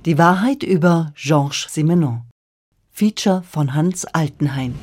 Die Wahrheit über Georges Simenon. Feature von Hans Altenhain.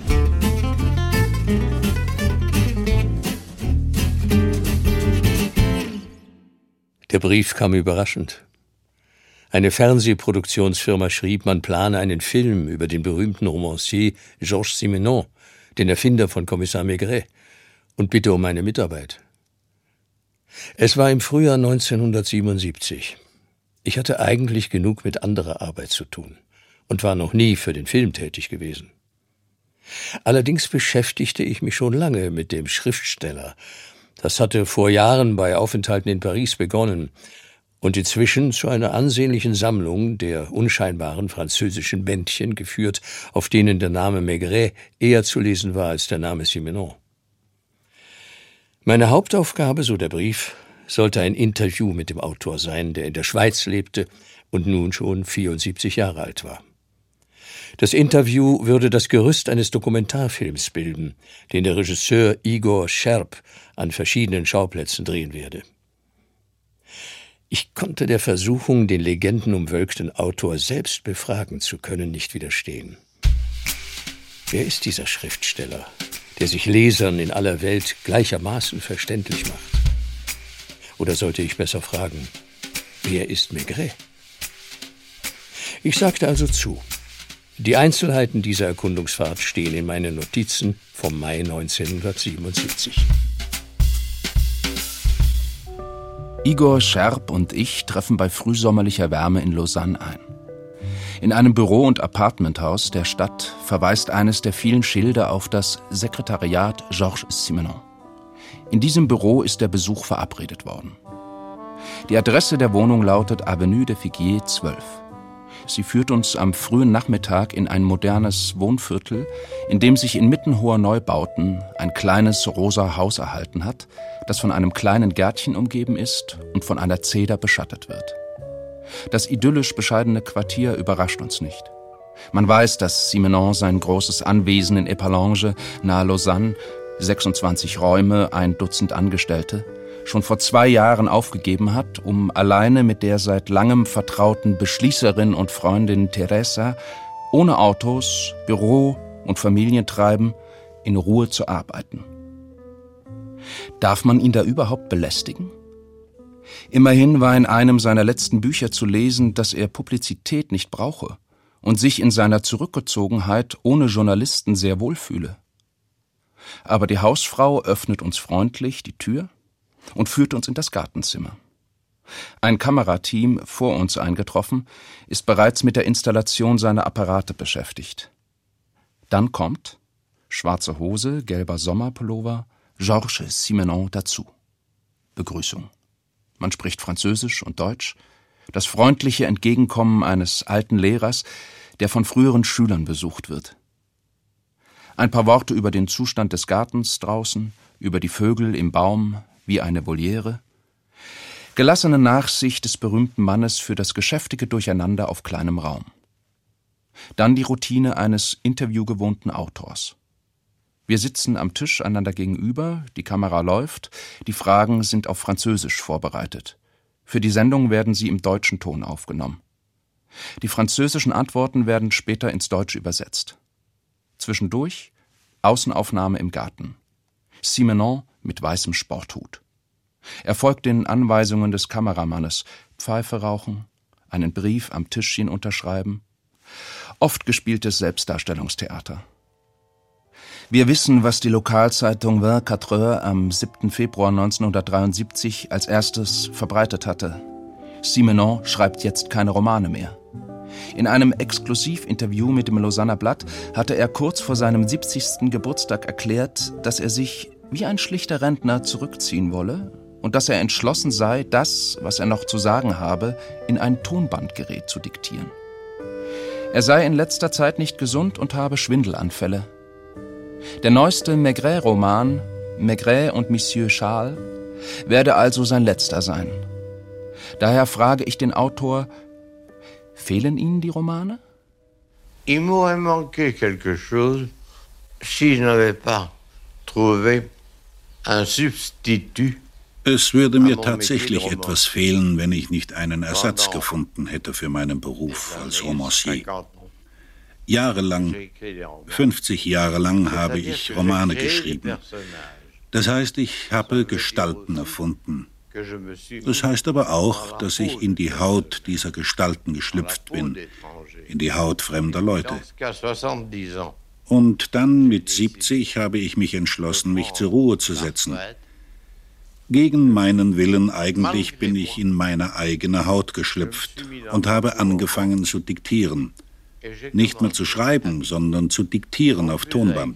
Der Brief kam überraschend. Eine Fernsehproduktionsfirma schrieb, man plane einen Film über den berühmten Romancier Georges Simenon, den Erfinder von Kommissar Maigret, und bitte um meine Mitarbeit. Es war im Frühjahr 1977. Ich hatte eigentlich genug mit anderer Arbeit zu tun und war noch nie für den Film tätig gewesen. Allerdings beschäftigte ich mich schon lange mit dem Schriftsteller. Das hatte vor Jahren bei Aufenthalten in Paris begonnen und inzwischen zu einer ansehnlichen Sammlung der unscheinbaren französischen Bändchen geführt, auf denen der Name Maigret eher zu lesen war als der Name Simenon. Meine Hauptaufgabe, so der Brief, sollte ein Interview mit dem Autor sein, der in der Schweiz lebte und nun schon 74 Jahre alt war. Das Interview würde das Gerüst eines Dokumentarfilms bilden, den der Regisseur Igor Scherb an verschiedenen Schauplätzen drehen werde. Ich konnte der Versuchung, den legendenumwölkten Autor selbst befragen zu können, nicht widerstehen. Wer ist dieser Schriftsteller, der sich Lesern in aller Welt gleichermaßen verständlich macht? Oder sollte ich besser fragen, wer ist Maigret? Ich sagte also zu. Die Einzelheiten dieser Erkundungsfahrt stehen in meinen Notizen vom Mai 1977. Igor Scherb und ich treffen bei frühsommerlicher Wärme in Lausanne ein. In einem Büro- und Appartementhaus der Stadt verweist eines der vielen Schilder auf das Sekretariat Georges Simenon. In diesem Büro ist der Besuch verabredet worden. Die Adresse der Wohnung lautet Avenue de Figuier 12. Sie führt uns am frühen Nachmittag in ein modernes Wohnviertel, in dem sich inmitten hoher Neubauten ein kleines rosa Haus erhalten hat, das von einem kleinen Gärtchen umgeben ist und von einer Zeder beschattet wird. Das idyllisch bescheidene Quartier überrascht uns nicht. Man weiß, dass Simenon sein großes Anwesen in Épalange nahe Lausanne, 26 Räume, 1 Dutzend Angestellte, schon vor 2 Jahren aufgegeben hat, um alleine mit der seit langem vertrauten Beschließerin und Freundin Teresa ohne Autos, Büro und Familientreiben in Ruhe zu arbeiten. Darf man ihn da überhaupt belästigen? Immerhin war in einem seiner letzten Bücher zu lesen, dass er Publizität nicht brauche und sich in seiner Zurückgezogenheit ohne Journalisten sehr wohl fühle. Aber die Hausfrau öffnet uns freundlich die Tür und führt uns in das Gartenzimmer. Ein Kamerateam, vor uns eingetroffen, ist bereits mit der Installation seiner Apparate beschäftigt. Dann kommt, schwarze Hose, gelber Sommerpullover, Georges Simenon dazu. Begrüßung. Man spricht Französisch und Deutsch, das freundliche Entgegenkommen eines alten Lehrers, der von früheren Schülern besucht wird. Ein paar Worte über den Zustand des Gartens draußen, über die Vögel im Baum, wie eine Voliere. Gelassene Nachsicht des berühmten Mannes für das geschäftige Durcheinander auf kleinem Raum. Dann die Routine eines interviewgewohnten Autors. Wir sitzen am Tisch einander gegenüber, die Kamera läuft, die Fragen sind auf Französisch vorbereitet. Für die Sendung werden sie im deutschen Ton aufgenommen. Die französischen Antworten werden später ins Deutsche übersetzt. Zwischendurch Außenaufnahme im Garten. Simenon mit weißem Sporthut. Er folgt den Anweisungen des Kameramannes. Pfeife rauchen, einen Brief am Tischchen unterschreiben. Oft gespieltes Selbstdarstellungstheater. Wir wissen, was die Lokalzeitung 24 Heures am 7. Februar 1973 als erstes verbreitet hatte. Simenon schreibt jetzt keine Romane mehr. In einem Exklusivinterview mit dem Lausanner Blatt hatte er kurz vor seinem 70. Geburtstag erklärt, dass er sich wie ein schlichter Rentner zurückziehen wolle und dass er entschlossen sei, das, was er noch zu sagen habe, in ein Tonbandgerät zu diktieren. Er sei in letzter Zeit nicht gesund und habe Schwindelanfälle. Der neueste Maigret-Roman, Maigret und Monsieur Charles, werde also sein letzter sein. Daher frage ich den Autor, fehlen Ihnen die Romane? Il m'aurait manqué quelque chose si je n'avais pas trouvé un substitut Es würde mir tatsächlich etwas fehlen, wenn ich nicht einen Ersatz gefunden hätte für meinen Beruf als Romancier. Jahrelang, 50 Jahre lang habe ich Romane geschrieben. Das heißt, ich habe Gestalten erfunden. Das heißt aber auch, dass ich in die Haut dieser Gestalten geschlüpft bin, in die Haut fremder Leute. Und dann mit 70 habe ich mich entschlossen, mich zur Ruhe zu setzen. Gegen meinen Willen eigentlich bin ich in meine eigene Haut geschlüpft und habe angefangen zu diktieren. Nicht mehr zu schreiben, sondern zu diktieren auf Tonband.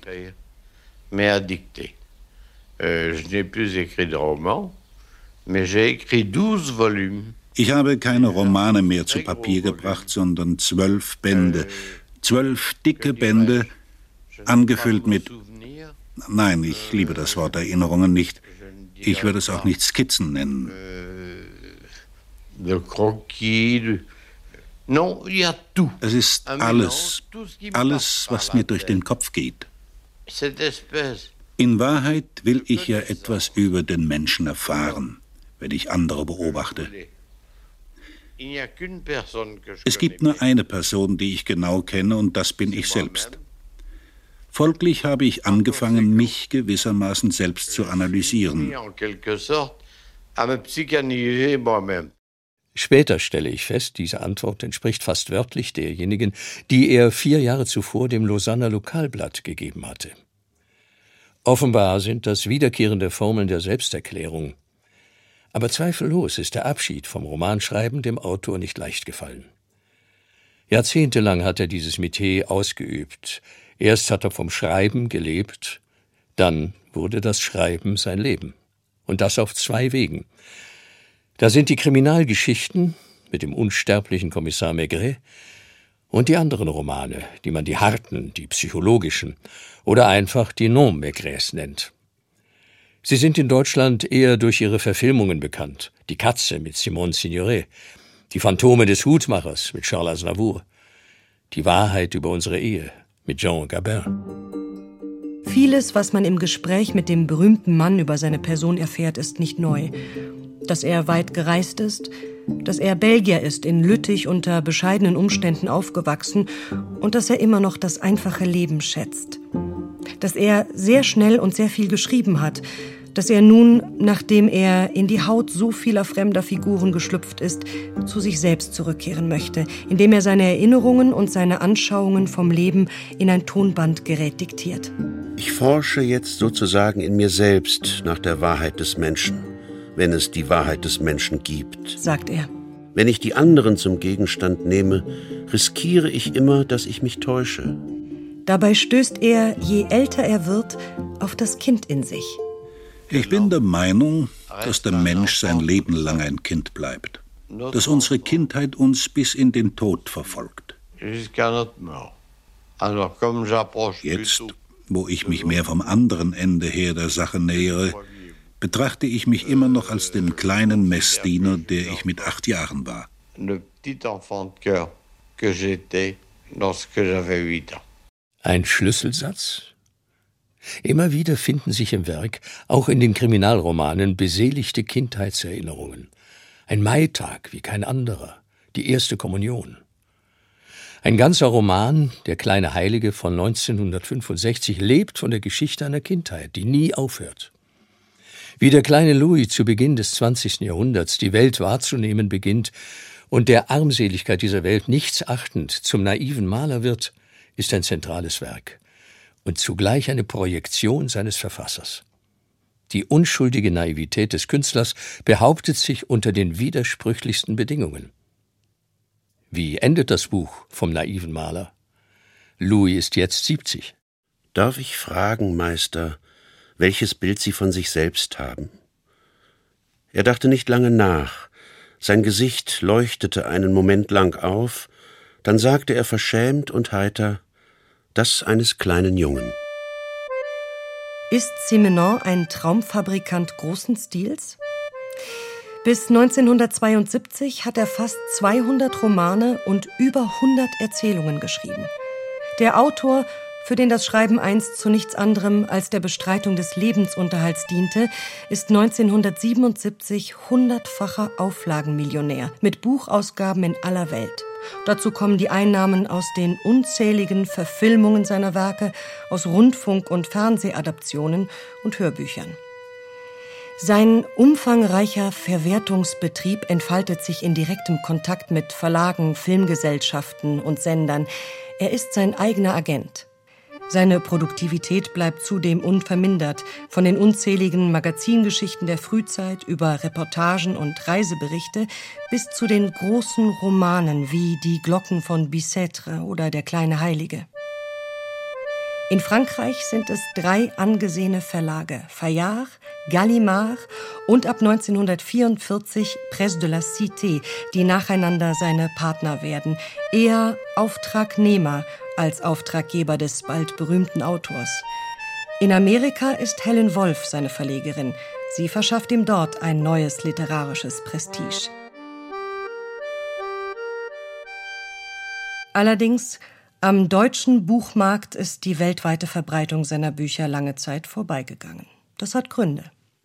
Ich habe keine Romane mehr zu Papier gebracht, sondern 12 Bände. 12 dicke Bände, angefüllt mit... Nein, ich liebe das Wort Erinnerungen nicht. Ich würde es auch nicht Skizzen nennen. Es ist alles, was mir durch den Kopf geht. In Wahrheit will ich ja etwas über den Menschen erfahren, wenn ich andere beobachte. Es gibt nur eine Person, die ich genau kenne, und das bin ich selbst. Folglich habe ich angefangen, mich gewissermaßen selbst zu analysieren. Später stelle ich fest, diese Antwort entspricht fast wörtlich derjenigen, die er 4 Jahre zuvor dem Lausanner Lokalblatt gegeben hatte. Offenbar sind das wiederkehrende Formeln der Selbsterklärung. Aber zweifellos ist der Abschied vom Romanschreiben dem Autor nicht leicht gefallen. Jahrzehntelang hat er dieses Metier ausgeübt. Erst hat er vom Schreiben gelebt, dann wurde das Schreiben sein Leben. Und das auf 2 Wegen. Da sind die Kriminalgeschichten mit dem unsterblichen Kommissar Maigret und die anderen Romane, die man die harten, die psychologischen oder einfach die Non-Maigrets nennt. Sie sind in Deutschland eher durch ihre Verfilmungen bekannt. Die Katze mit Simone Signoret, die Phantome des Hutmachers mit Charles Aznavour, die Wahrheit über unsere Ehe mit Jean Gabin. Vieles, was man im Gespräch mit dem berühmten Mann über seine Person erfährt, ist nicht neu. Dass er weit gereist ist, dass er Belgier ist, in Lüttich unter bescheidenen Umständen aufgewachsen und dass er immer noch das einfache Leben schätzt. Dass er sehr schnell und sehr viel geschrieben hat, dass er nun, nachdem er in die Haut so vieler fremder Figuren geschlüpft ist, zu sich selbst zurückkehren möchte, indem er seine Erinnerungen und seine Anschauungen vom Leben in ein Tonbandgerät diktiert. Ich forsche jetzt sozusagen in mir selbst nach der Wahrheit des Menschen, wenn es die Wahrheit des Menschen gibt, sagt er. Wenn ich die anderen zum Gegenstand nehme, riskiere ich immer, dass ich mich täusche. Dabei stößt er, je älter er wird, auf das Kind in sich. Ich bin der Meinung, dass der Mensch sein Leben lang ein Kind bleibt. Dass unsere Kindheit uns bis in den Tod verfolgt. Jetzt, wo ich mich mehr vom anderen Ende her der Sache nähere, betrachte ich mich immer noch als den kleinen Messdiener, der ich mit 8 Jahren war. Ein Schlüsselsatz? Immer wieder finden sich im Werk, auch in den Kriminalromanen, beseligte Kindheitserinnerungen. Ein Maitag wie kein anderer, die erste Kommunion. Ein ganzer Roman, Der kleine Heilige von 1965, lebt von der Geschichte einer Kindheit, die nie aufhört. Wie der kleine Louis zu Beginn des 20. Jahrhunderts die Welt wahrzunehmen beginnt und der Armseligkeit dieser Welt nichts achtend zum naiven Maler wird, ist ein zentrales Werk und zugleich eine Projektion seines Verfassers. Die unschuldige Naivität des Künstlers behauptet sich unter den widersprüchlichsten Bedingungen. Wie endet das Buch vom naiven Maler? Louis ist jetzt 70. Darf ich fragen, Meister, welches Bild Sie von sich selbst haben? Er dachte nicht lange nach. Sein Gesicht leuchtete einen Moment lang auf, dann sagte er verschämt und heiter: Das eines kleinen Jungen. Ist Simenon ein Traumfabrikant großen Stils? Bis 1972 hat er fast 200 Romane und über 100 Erzählungen geschrieben. Der Autor für den das Schreiben einst zu nichts anderem als der Bestreitung des Lebensunterhalts diente, ist 1977 100-facher Auflagenmillionär mit Buchausgaben in aller Welt. Dazu kommen die Einnahmen aus den unzähligen Verfilmungen seiner Werke, aus Rundfunk- und Fernsehadaptionen und Hörbüchern. Sein umfangreicher Verwertungsbetrieb entfaltet sich in direktem Kontakt mit Verlagen, Filmgesellschaften und Sendern. Er ist sein eigener Agent. Seine Produktivität bleibt zudem unvermindert. Von den unzähligen Magazingeschichten der Frühzeit über Reportagen und Reiseberichte bis zu den großen Romanen wie Die Glocken von Bicêtre oder Der kleine Heilige. In Frankreich sind es 3 angesehene Verlage, Fayard, Gallimard und ab 1944 Presse de la Cité, die nacheinander seine Partner werden, eher Auftragnehmer als Auftraggeber des bald berühmten Autors. In Amerika ist Helen Wolf seine Verlegerin. Sie verschafft ihm dort ein neues literarisches Prestige. Allerdings, am deutschen Buchmarkt ist die weltweite Verbreitung seiner Bücher lange Zeit vorbeigegangen. Das hat Gründe.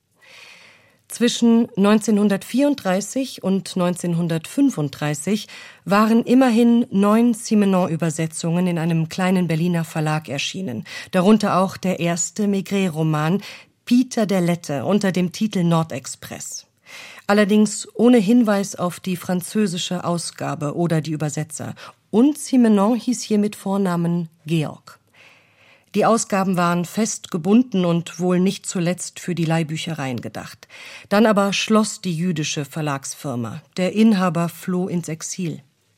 Zwischen 1934 und 1935 waren immerhin 9 Simenon-Übersetzungen in einem kleinen Berliner Verlag erschienen, darunter auch der erste Maigret-Roman Peter der Lette unter dem Titel Nordexpress. Allerdings ohne Hinweis auf die französische Ausgabe oder die Übersetzer. Und Simenon hieß hier mit Vornamen Georg. Die Ausgaben waren fest gebunden und wohl nicht zuletzt für die Leihbüchereien gedacht. Dann aber schloss die jüdische Verlagsfirma. Der Inhaber floh ins Exil.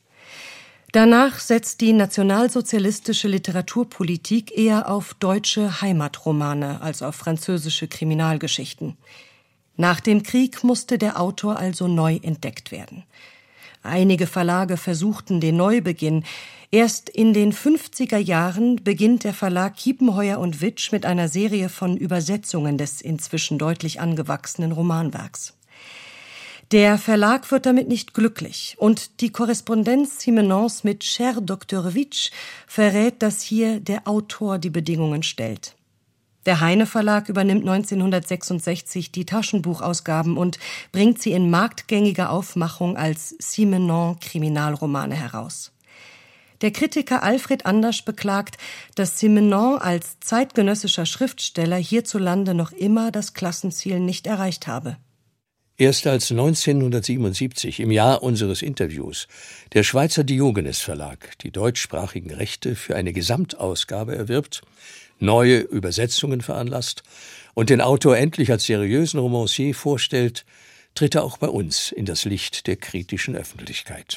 Danach setzt die nationalsozialistische Literaturpolitik eher auf deutsche Heimatromane als auf französische Kriminalgeschichten. Nach dem Krieg musste der Autor also neu entdeckt werden. Einige Verlage versuchten den Neubeginn. Erst in den 50er Jahren beginnt der Verlag Kiepenheuer und Witsch mit einer Serie von Übersetzungen des inzwischen deutlich angewachsenen Romanwerks. Der Verlag wird damit nicht glücklich und die Korrespondenz Simenons mit Cher Doktorowitsch verrät, dass hier der Autor die Bedingungen stellt. Der Heine Verlag übernimmt 1966 die Taschenbuchausgaben und bringt sie in marktgängiger Aufmachung als Simenon-Kriminalromane heraus. Der Kritiker Alfred Andersch beklagt, dass Simenon als zeitgenössischer Schriftsteller hierzulande noch immer das Klassenziel nicht erreicht habe. Erst als 1977, im Jahr unseres Interviews, der Schweizer Diogenes Verlag die deutschsprachigen Rechte für eine Gesamtausgabe erwirbt, neue Übersetzungen veranlasst und den Autor endlich als seriösen Romancier vorstellt, tritt er auch bei uns in das Licht der kritischen Öffentlichkeit.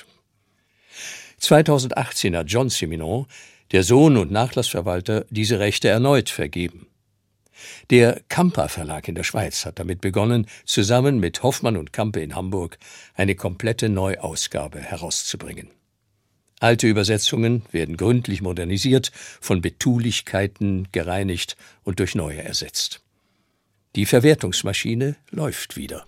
2018 hat John Simenon, der Sohn und Nachlassverwalter, diese Rechte erneut vergeben. Der Kampa Verlag in der Schweiz hat damit begonnen, zusammen mit Hoffmann und Campe in Hamburg eine komplette Neuausgabe herauszubringen. Alte Übersetzungen werden gründlich modernisiert, von Betulichkeiten gereinigt und durch neue ersetzt. Die Verwertungsmaschine läuft wieder.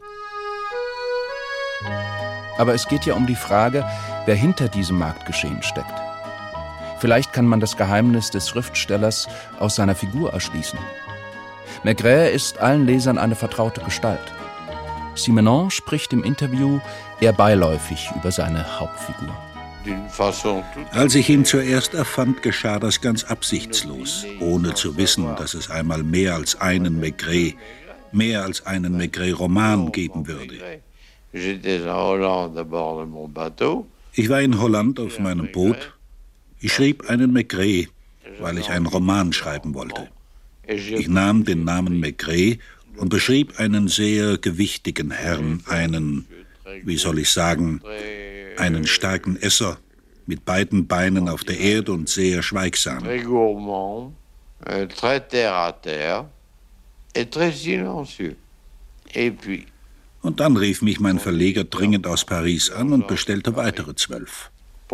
Aber es geht ja um die Frage, wer hinter diesem Marktgeschehen steckt. Vielleicht kann man das Geheimnis des Schriftstellers aus seiner Figur erschließen. Maigret ist allen Lesern eine vertraute Gestalt. Simenon spricht im Interview eher beiläufig über seine Hauptfigur. Als ich ihn zuerst erfand, geschah das ganz absichtslos, ohne zu wissen, dass es einmal mehr als einen Maigret Maigret-Roman geben würde. Ich war in Holland auf meinem Boot. Ich schrieb einen Maigret, weil ich einen Roman schreiben wollte. Ich nahm den Namen Maigret und beschrieb einen sehr gewichtigen Herrn, einen starken Esser, mit beiden Beinen auf der Erde und sehr schweigsam. Und dann rief mich mein Verleger dringend aus Paris an und bestellte weitere 12.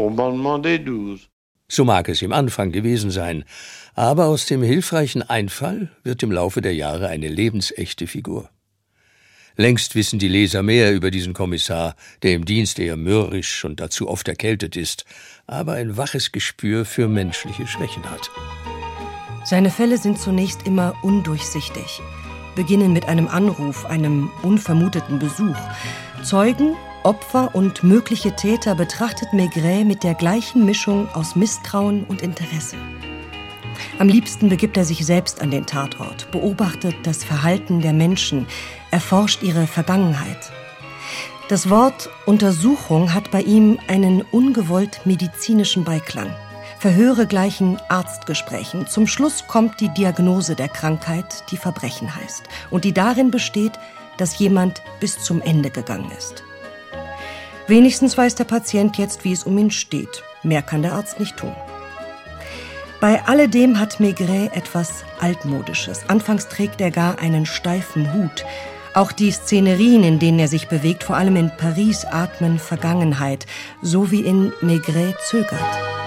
So mag es im Anfang gewesen sein, aber aus dem hilfreichen Einfall wird im Laufe der Jahre eine lebensechte Figur. Längst wissen die Leser mehr über diesen Kommissar, der im Dienst eher mürrisch und dazu oft erkältet ist, aber ein waches Gespür für menschliche Schwächen hat. Seine Fälle sind zunächst immer undurchsichtig, beginnen mit einem Anruf, einem unvermuteten Besuch. Zeugen, Opfer und mögliche Täter betrachtet Maigret mit der gleichen Mischung aus Misstrauen und Interesse. Am liebsten begibt er sich selbst an den Tatort, beobachtet das Verhalten der Menschen, erforscht ihre Vergangenheit. Das Wort Untersuchung hat bei ihm einen ungewollt medizinischen Beiklang. Verhöre gleichen Arztgesprächen. Zum Schluss kommt die Diagnose der Krankheit, die Verbrechen heißt, und die darin besteht, dass jemand bis zum Ende gegangen ist. Wenigstens weiß der Patient jetzt, wie es um ihn steht. Mehr kann der Arzt nicht tun. Bei alledem hat Maigret etwas Altmodisches. Anfangs trägt er gar einen steifen Hut. Auch die Szenerien, in denen er sich bewegt, vor allem in Paris, atmen Vergangenheit, so wie in Maigret zögert.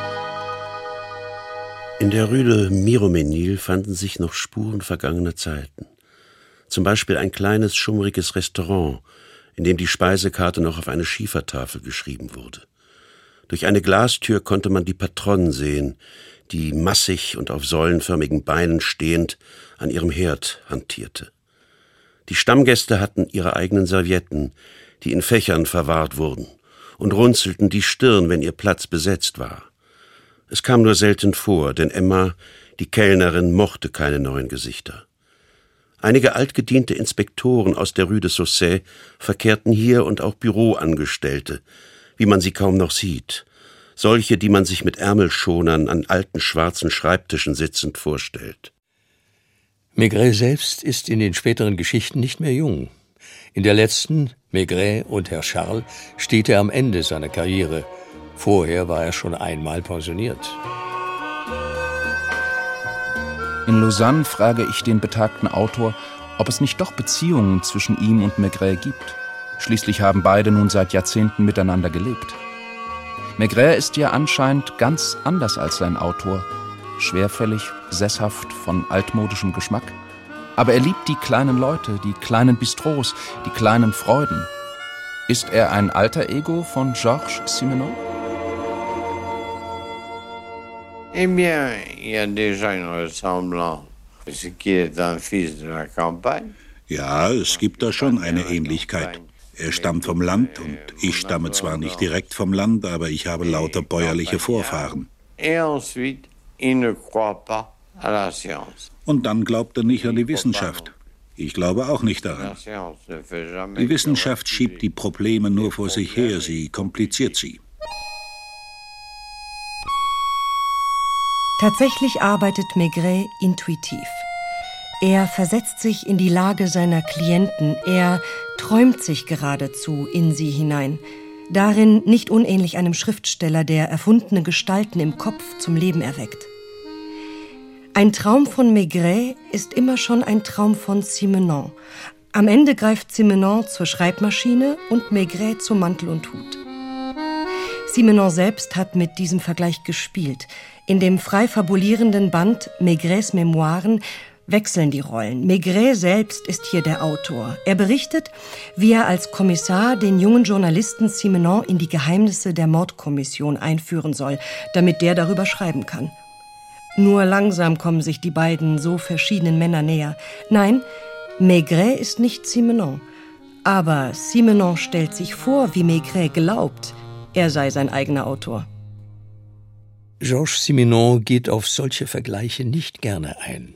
In der Rue de Miromesnil fanden sich noch Spuren vergangener Zeiten. Zum Beispiel ein kleines, schummriges Restaurant, in dem die Speisekarte noch auf eine Schiefertafel geschrieben wurde. Durch eine Glastür konnte man die Patronne sehen, die massig und auf säulenförmigen Beinen stehend an ihrem Herd hantierte. Die Stammgäste hatten ihre eigenen Servietten, die in Fächern verwahrt wurden, und runzelten die Stirn, wenn ihr Platz besetzt war. Es kam nur selten vor, denn Emma, die Kellnerin, mochte keine neuen Gesichter. Einige altgediente Inspektoren aus der Rue de Saussay verkehrten hier und auch Büroangestellte, wie man sie kaum noch sieht. Solche, die man sich mit Ärmelschonern an alten schwarzen Schreibtischen sitzend vorstellt. Maigret selbst ist in den späteren Geschichten nicht mehr jung. In der letzten, Maigret und Herr Charles, steht er am Ende seiner Karriere. Vorher war er schon einmal pensioniert. In Lausanne frage ich den betagten Autor, ob es nicht doch Beziehungen zwischen ihm und Maigret gibt. Schließlich haben beide nun seit Jahrzehnten miteinander gelebt. Maigret ist ja anscheinend ganz anders als sein Autor. Schwerfällig, sesshaft, von altmodischem Geschmack. Aber er liebt die kleinen Leute, die kleinen Bistros, die kleinen Freuden. Ist er ein alter Ego von Georges Simenon? Eh bien, il y a déjà une ressemblance. C'est qu'il est un fils de la campagne. Ja, es gibt da schon eine Ähnlichkeit. Er stammt vom Land und ich stamme zwar nicht direkt vom Land, aber ich habe lauter bäuerliche Vorfahren. Und dann glaubt er nicht an die Wissenschaft. Ich glaube auch nicht daran. Die Wissenschaft schiebt die Probleme nur vor sich her, sie kompliziert sie. Tatsächlich arbeitet Maigret intuitiv. Er versetzt sich in die Lage seiner Klienten, er träumt sich geradezu in sie hinein. Darin nicht unähnlich einem Schriftsteller, der erfundene Gestalten im Kopf zum Leben erweckt. Ein Traum von Maigret ist immer schon ein Traum von Simenon. Am Ende greift Simenon zur Schreibmaschine und Maigret zum Mantel und Hut. Simenon selbst hat mit diesem Vergleich gespielt. In dem frei fabulierenden Band Maigrets Memoiren wechseln die Rollen. Maigret selbst ist hier der Autor. Er berichtet, wie er als Kommissar den jungen Journalisten Simenon in die Geheimnisse der Mordkommission einführen soll, damit der darüber schreiben kann. Nur langsam kommen sich die beiden so verschiedenen Männer näher. Nein, Maigret ist nicht Simenon. Aber Simenon stellt sich vor, wie Maigret glaubt, er sei sein eigener Autor. Georges Simenon geht auf solche Vergleiche nicht gerne ein.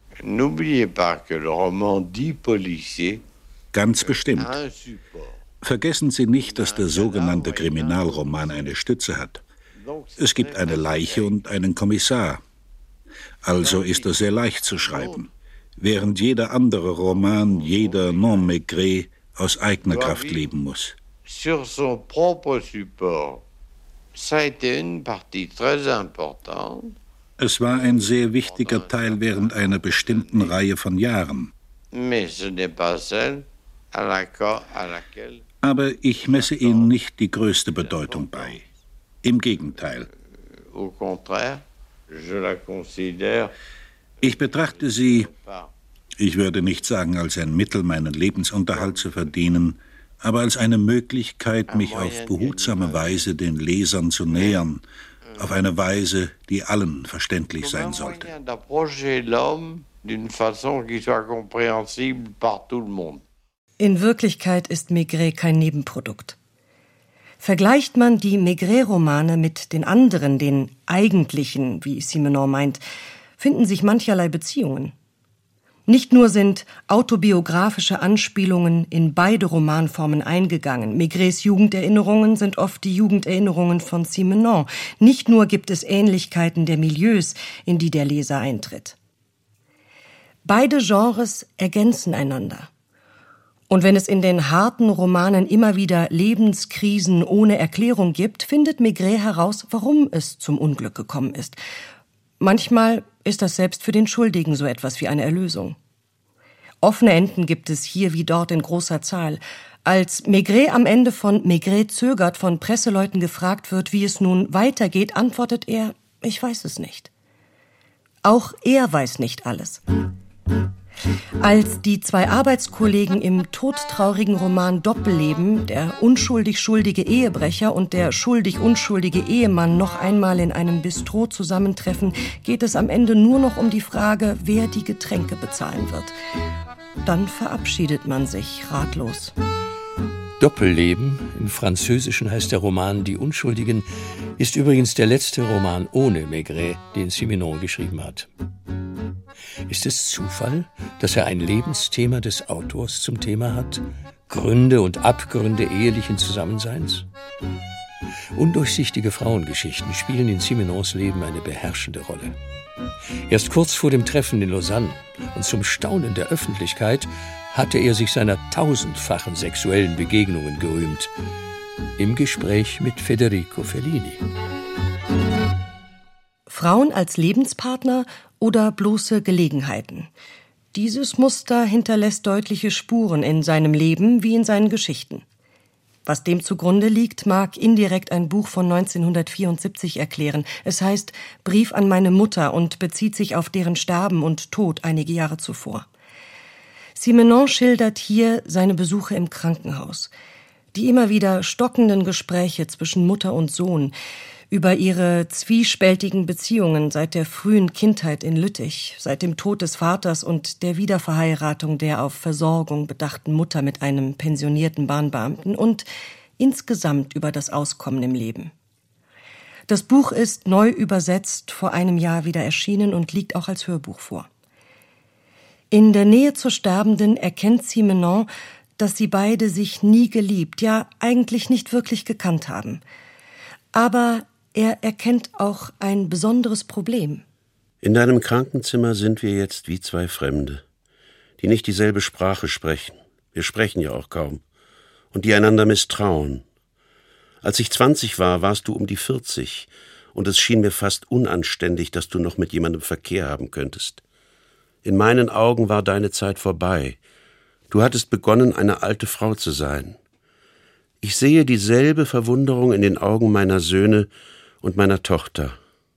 Ganz bestimmt. Vergessen Sie nicht, dass der sogenannte Kriminalroman eine Stütze hat. Es gibt eine Leiche und einen Kommissar. Also ist er sehr leicht zu schreiben, während jeder andere Roman, jeder Non-Maigret aus eigener Kraft leben muss. Sur son propre support. Ça a été une partie très importante. Es war ein sehr wichtiger Teil während einer bestimmten Reihe von Jahren. Aber ich messe ihnen nicht die größte Bedeutung bei. Im Gegenteil. Ich betrachte sie, ich würde nicht sagen als ein Mittel, meinen Lebensunterhalt zu verdienen, aber als eine Möglichkeit, mich auf behutsame Weise den Lesern zu nähern auf eine Weise, die allen verständlich sein sollte. In Wirklichkeit ist Maigret kein Nebenprodukt. Vergleicht man die Maigret-Romane mit den anderen, den eigentlichen, wie Simenon meint, finden sich mancherlei Beziehungen. Nicht nur sind autobiografische Anspielungen in beide Romanformen eingegangen. Maigrets Jugenderinnerungen sind oft die Jugenderinnerungen von Simenon. Nicht nur gibt es Ähnlichkeiten der Milieus, in die der Leser eintritt. Beide Genres ergänzen einander. Und wenn es in den harten Romanen immer wieder Lebenskrisen ohne Erklärung gibt, findet Maigret heraus, warum es zum Unglück gekommen ist. Manchmal ist das selbst für den Schuldigen so etwas wie eine Erlösung. Offene Enden gibt es hier wie dort in großer Zahl. Als Maigret am Ende von Maigret zögert von Presseleuten gefragt wird, wie es nun weitergeht, antwortet er, ich weiß es nicht. Auch er weiß nicht alles. Als die zwei Arbeitskollegen im todtraurigen Roman Doppelleben, der unschuldig-schuldige Ehebrecher und der schuldig-unschuldige Ehemann noch einmal in einem Bistro zusammentreffen, geht es am Ende nur noch um die Frage, wer die Getränke bezahlen wird. Dann verabschiedet man sich ratlos. Doppelleben, im Französischen heißt der Roman Die Unschuldigen, ist übrigens der letzte Roman ohne Maigret, den Simenon geschrieben hat. Ist es Zufall, dass er ein Lebensthema des Autors zum Thema hat? Gründe und Abgründe ehelichen Zusammenseins? Undurchsichtige Frauengeschichten spielen in Simenons Leben eine beherrschende Rolle. Erst kurz vor dem Treffen in Lausanne und zum Staunen der Öffentlichkeit hatte er sich seiner tausendfachen sexuellen Begegnungen gerühmt. Im Gespräch mit Federico Fellini. Frauen als Lebenspartner oder bloße Gelegenheiten. Dieses Muster hinterlässt deutliche Spuren in seinem Leben wie in seinen Geschichten. Was dem zugrunde liegt, mag indirekt ein Buch von 1974 erklären. Es heißt Brief an meine Mutter und bezieht sich auf deren Sterben und Tod einige Jahre zuvor. Simenon schildert hier seine Besuche im Krankenhaus, die immer wieder stockenden Gespräche zwischen Mutter und Sohn, über ihre zwiespältigen Beziehungen seit der frühen Kindheit in Lüttich, seit dem Tod des Vaters und der Wiederverheiratung der auf Versorgung bedachten Mutter mit einem pensionierten Bahnbeamten und insgesamt über das Auskommen im Leben. Das Buch ist neu übersetzt, vor einem Jahr wieder erschienen und liegt auch als Hörbuch vor. In der Nähe zur Sterbenden erkennt Simenon, dass sie beide sich nie geliebt, ja eigentlich nicht wirklich gekannt haben. Aber er erkennt auch ein besonderes Problem. In deinem Krankenzimmer sind wir jetzt wie zwei Fremde, die nicht dieselbe Sprache sprechen. Wir sprechen ja auch kaum. Und die einander misstrauen. Als ich 20 war, warst du um die 40. Und es schien mir fast unanständig, dass du noch mit jemandem Verkehr haben könntest. In meinen Augen war deine Zeit vorbei. Du hattest begonnen, eine alte Frau zu sein. Ich sehe dieselbe Verwunderung in den Augen meiner Söhne und meiner Tochter.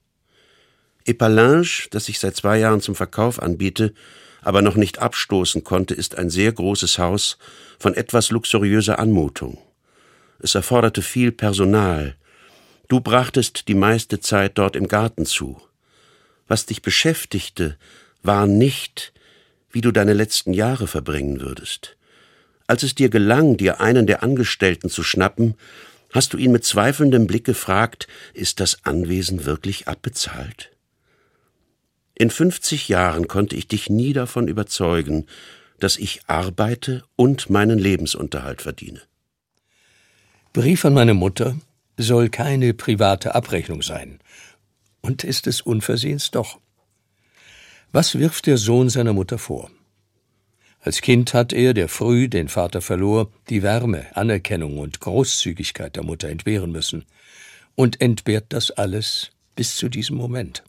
Epalinges, das ich seit 2 Jahren zum Verkauf anbiete, aber noch nicht abstoßen konnte, ist ein sehr großes Haus von etwas luxuriöser Anmutung. Es erforderte viel Personal. Du brachtest die meiste Zeit dort im Garten zu. Was dich beschäftigte, war nicht, wie du deine letzten Jahre verbringen würdest. Als es dir gelang, dir einen der Angestellten zu schnappen, hast du ihn mit zweifelndem Blick gefragt, ist das Anwesen wirklich abbezahlt? In 50 Jahren konnte ich dich nie davon überzeugen, dass ich arbeite und meinen Lebensunterhalt verdiene. Brief an meine Mutter soll keine private Abrechnung sein. Und ist es unversehens doch. Was wirft der Sohn seiner Mutter vor? Als Kind hat er, der früh den Vater verlor, die Wärme, Anerkennung und Großzügigkeit der Mutter entbehren müssen und entbehrt das alles bis zu diesem Moment.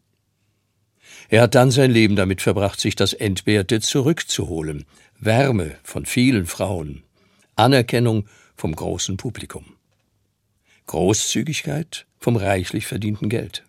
Er hat dann sein Leben damit verbracht, sich das Entbehrte zurückzuholen, Wärme von vielen Frauen, Anerkennung vom großen Publikum, Großzügigkeit vom reichlich verdienten Geld.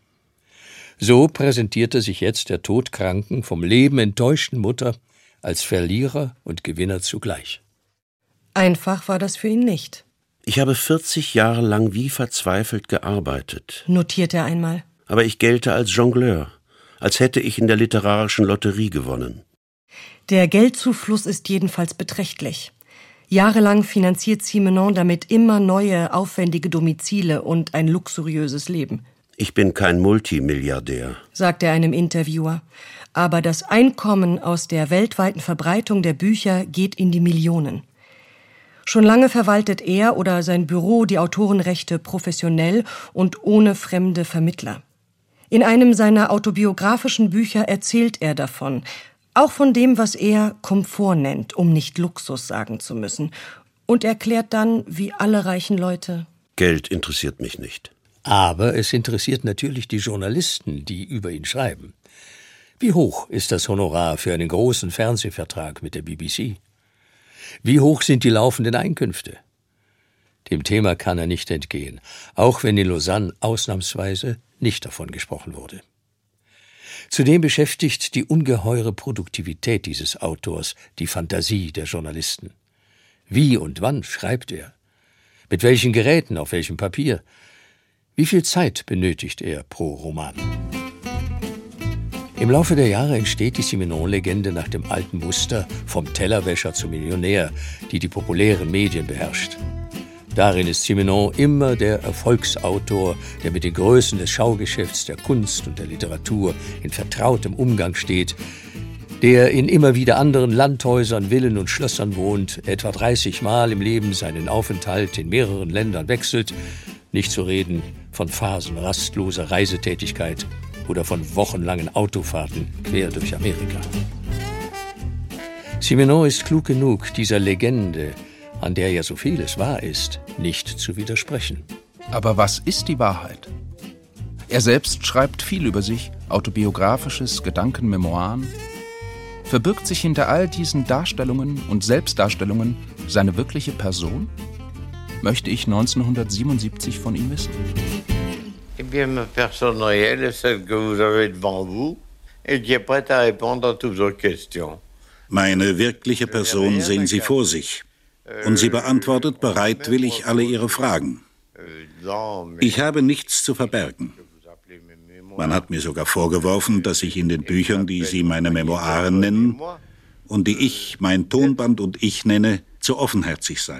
So präsentierte sich jetzt der todkranken, vom Leben enttäuschten Mutter als Verlierer und Gewinner zugleich. Einfach war das für ihn nicht. Ich habe 40 Jahre lang wie verzweifelt gearbeitet, notiert er einmal. Aber ich gelte als Jongleur, als hätte ich in der literarischen Lotterie gewonnen. Der Geldzufluss ist jedenfalls beträchtlich. Jahrelang finanziert Simenon damit immer neue, aufwendige Domizile und ein luxuriöses Leben. Ich bin kein Multimilliardär, sagt er einem Interviewer. Aber das Einkommen aus der weltweiten Verbreitung der Bücher geht in die Millionen. Schon lange verwaltet er oder sein Büro die Autorenrechte professionell und ohne fremde Vermittler. In einem seiner autobiografischen Bücher erzählt er davon, auch von dem, was er Komfort nennt, um nicht Luxus sagen zu müssen, und erklärt dann, wie alle reichen Leute: Geld interessiert mich nicht. Aber es interessiert natürlich die Journalisten, die über ihn schreiben. Wie hoch ist das Honorar für einen großen Fernsehvertrag mit der BBC? Wie hoch sind die laufenden Einkünfte? Dem Thema kann er nicht entgehen, auch wenn in Lausanne ausnahmsweise nicht davon gesprochen wurde. Zudem beschäftigt die ungeheure Produktivität dieses Autors die Fantasie der Journalisten. Wie und wann schreibt er? Mit welchen Geräten, auf welchem Papier? Wie viel Zeit benötigt er pro Roman? Im Laufe der Jahre entsteht die Simenon-Legende nach dem alten Muster vom Tellerwäscher zum Millionär, die die populären Medien beherrscht. Darin ist Simenon immer der Erfolgsautor, der mit den Größen des Schaugeschäfts, der Kunst und der Literatur in vertrautem Umgang steht, der in immer wieder anderen Landhäusern, Villen und Schlössern wohnt, etwa 30 Mal im Leben seinen Aufenthalt in mehreren Ländern wechselt, nicht zu reden von Phasen rastloser Reisetätigkeit oder von wochenlangen Autofahrten quer durch Amerika. Simenon ist klug genug, dieser Legende, an der ja so vieles wahr ist, nicht zu widersprechen. Aber was ist die Wahrheit? Er selbst schreibt viel über sich, autobiografisches, Gedankenmemoiren. Verbirgt sich hinter all diesen Darstellungen und Selbstdarstellungen seine wirkliche Person? Möchte ich 1977 von ihm wissen. Eh bien, ma personne réelle est celle que vous avez devant vous et qui est prête à répondre à toutes vos questions. Meine wirkliche Person sehen Sie vor sich. Und sie beantwortet bereitwillig alle Ihre Fragen. Ich habe nichts zu verbergen. Man hat mir sogar vorgeworfen, dass ich in den Büchern, die Sie meine Memoiren nennen und die ich mein Tonband und ich nenne, zu offenherzig sei.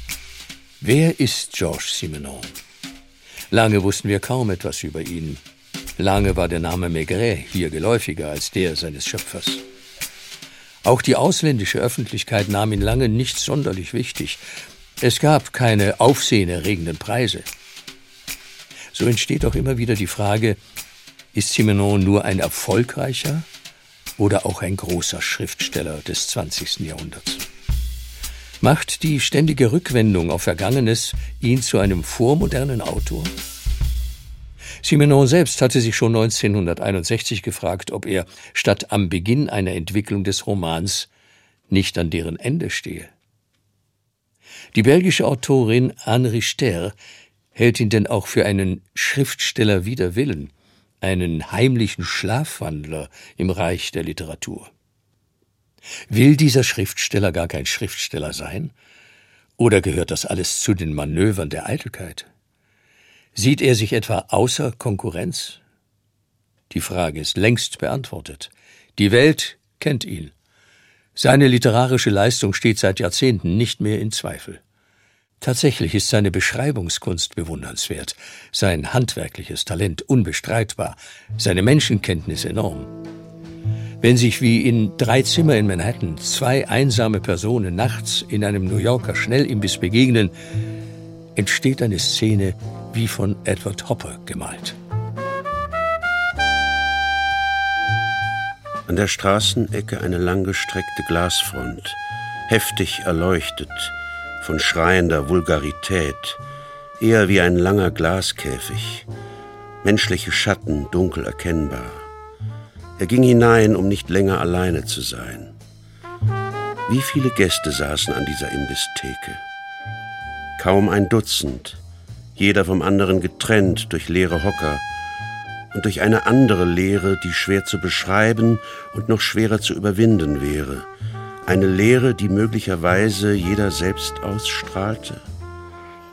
Wer ist Georges Simenon? Lange wussten wir kaum etwas über ihn. Lange war der Name Maigret hier geläufiger als der seines Schöpfers. Auch die ausländische Öffentlichkeit nahm ihn lange nicht sonderlich wichtig. Es gab keine aufsehenerregenden Preise. So entsteht auch immer wieder die Frage, ist Simenon nur ein erfolgreicher oder auch ein großer Schriftsteller des 20. Jahrhunderts? Macht die ständige Rückwendung auf Vergangenes ihn zu einem vormodernen Autor? Simenon selbst hatte sich schon 1961 gefragt, ob er statt am Beginn einer Entwicklung des Romans nicht an deren Ende stehe. Die belgische Autorin Anne Richter hält ihn denn auch für einen Schriftsteller wider Willen, einen heimlichen Schlafwandler im Reich der Literatur. Will dieser Schriftsteller gar kein Schriftsteller sein? Oder gehört das alles zu den Manövern der Eitelkeit? Sieht er sich etwa außer Konkurrenz? Die Frage ist längst beantwortet. Die Welt kennt ihn. Seine literarische Leistung steht seit Jahrzehnten nicht mehr in Zweifel. Tatsächlich ist seine Beschreibungskunst bewundernswert, sein handwerkliches Talent unbestreitbar, seine Menschenkenntnis enorm. Wenn sich wie in 3 Zimmer in Manhattan 2 einsame Personen nachts in einem New Yorker Schnellimbiss begegnen, entsteht eine Szene wie von Edward Hopper gemalt. An der Straßenecke eine langgestreckte Glasfront, heftig erleuchtet, von schreiender Vulgarität, eher wie ein langer Glaskäfig, menschliche Schatten dunkel erkennbar. Er ging hinein, um nicht länger alleine zu sein. Wie viele Gäste saßen an dieser Imbisstheke? Kaum ein Dutzend, jeder vom anderen getrennt durch leere Hocker und durch eine andere Leere, die schwer zu beschreiben und noch schwerer zu überwinden wäre. Eine Leere, die möglicherweise jeder selbst ausstrahlte.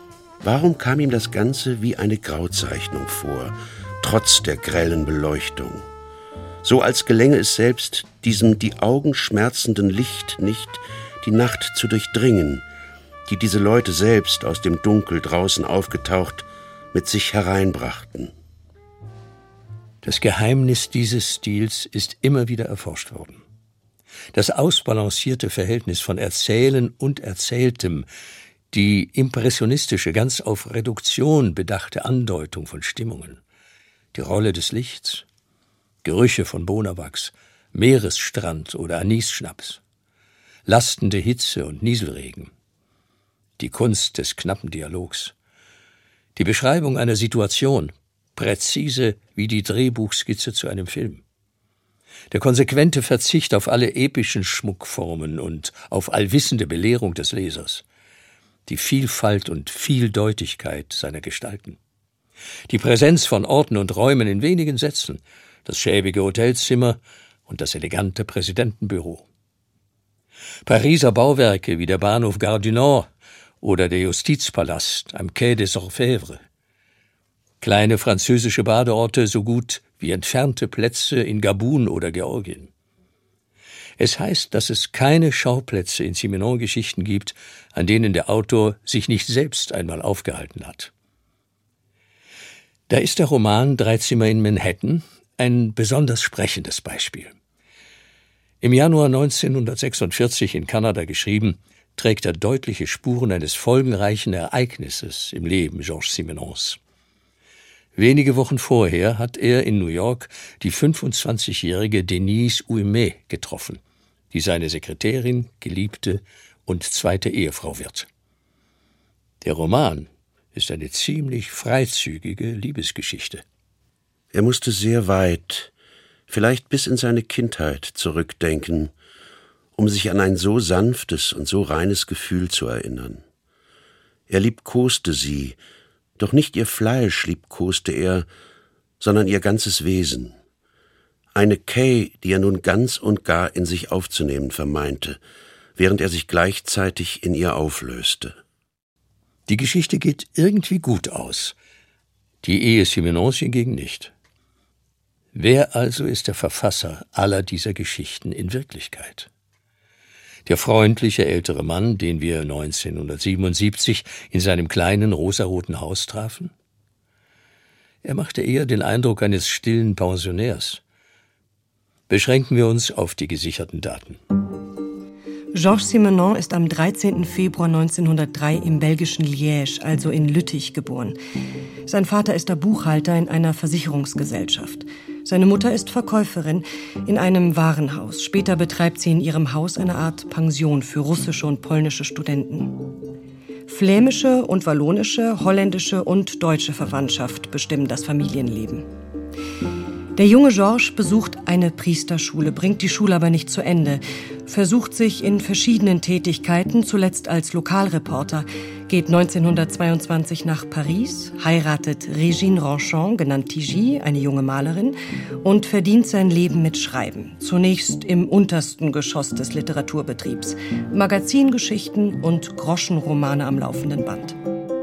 Warum kam ihm das Ganze wie eine Grauzeichnung vor, trotz der grellen Beleuchtung? So als gelänge es selbst diesem die Augen schmerzenden Licht nicht, die Nacht zu durchdringen, die diese Leute selbst aus dem Dunkel draußen aufgetaucht mit sich hereinbrachten. Das Geheimnis dieses Stils ist immer wieder erforscht worden. Das ausbalancierte Verhältnis von Erzählen und Erzähltem, die impressionistische, ganz auf Reduktion bedachte Andeutung von Stimmungen, die Rolle des Lichts, Gerüche von Bonawachs, Meeresstrand oder Anisschnaps, lastende Hitze und Nieselregen, die Kunst des knappen Dialogs, die Beschreibung einer Situation, präzise wie die Drehbuchskizze zu einem Film, der konsequente Verzicht auf alle epischen Schmuckformen und auf allwissende Belehrung des Lesers, die Vielfalt und Vieldeutigkeit seiner Gestalten, die Präsenz von Orten und Räumen in wenigen Sätzen, das schäbige Hotelzimmer und das elegante Präsidentenbüro. Pariser Bauwerke wie der Bahnhof Gare du Nord oder der Justizpalast am Quai des Orfèvres. Kleine französische Badeorte so gut wie entfernte Plätze in Gabun oder Georgien. Es heißt, dass es keine Schauplätze in Simenon-Geschichten gibt, an denen der Autor sich nicht selbst einmal aufgehalten hat. Da ist der Roman Drei Zimmer in Manhattan ein besonders sprechendes Beispiel. Im Januar 1946 in Kanada geschrieben, trägt er deutliche Spuren eines folgenreichen Ereignisses im Leben Georges Simenons. Wenige Wochen vorher hat er in New York die 25-jährige Denise Ouimet getroffen, die seine Sekretärin, Geliebte und zweite Ehefrau wird. Der Roman ist eine ziemlich freizügige Liebesgeschichte. Er musste sehr weit, vielleicht bis in seine Kindheit zurückdenken, um sich an ein so sanftes und so reines Gefühl zu erinnern. Er liebkoste sie, doch nicht ihr Fleisch liebkoste er, sondern ihr ganzes Wesen. Eine Kay, die er nun ganz und gar in sich aufzunehmen vermeinte, während er sich gleichzeitig in ihr auflöste. Die Geschichte geht irgendwie gut aus, die Ehe Simenons hingegen nicht. Wer also ist der Verfasser aller dieser Geschichten in Wirklichkeit? Der freundliche ältere Mann, den wir 1977 in seinem kleinen rosaroten Haus trafen? Er machte eher den Eindruck eines stillen Pensionärs. Beschränken wir uns auf die gesicherten Daten. Georges Simenon ist am 13. Februar 1903 im belgischen Liège, also in Lüttich, geboren. Sein Vater ist der Buchhalter in einer Versicherungsgesellschaft. Seine Mutter ist Verkäuferin in einem Warenhaus. Später betreibt sie in ihrem Haus eine Art Pension für russische und polnische Studenten. Flämische und wallonische, holländische und deutsche Verwandtschaft bestimmen das Familienleben. Der junge Georges besucht eine Priesterschule, bringt die Schule aber nicht zu Ende, versucht sich in verschiedenen Tätigkeiten, zuletzt als Lokalreporter, geht 1922 nach Paris, heiratet Régine Ranchon, genannt Tigy, eine junge Malerin, und verdient sein Leben mit Schreiben. Zunächst im untersten Geschoss des Literaturbetriebs, Magazingeschichten und Groschenromane am laufenden Band.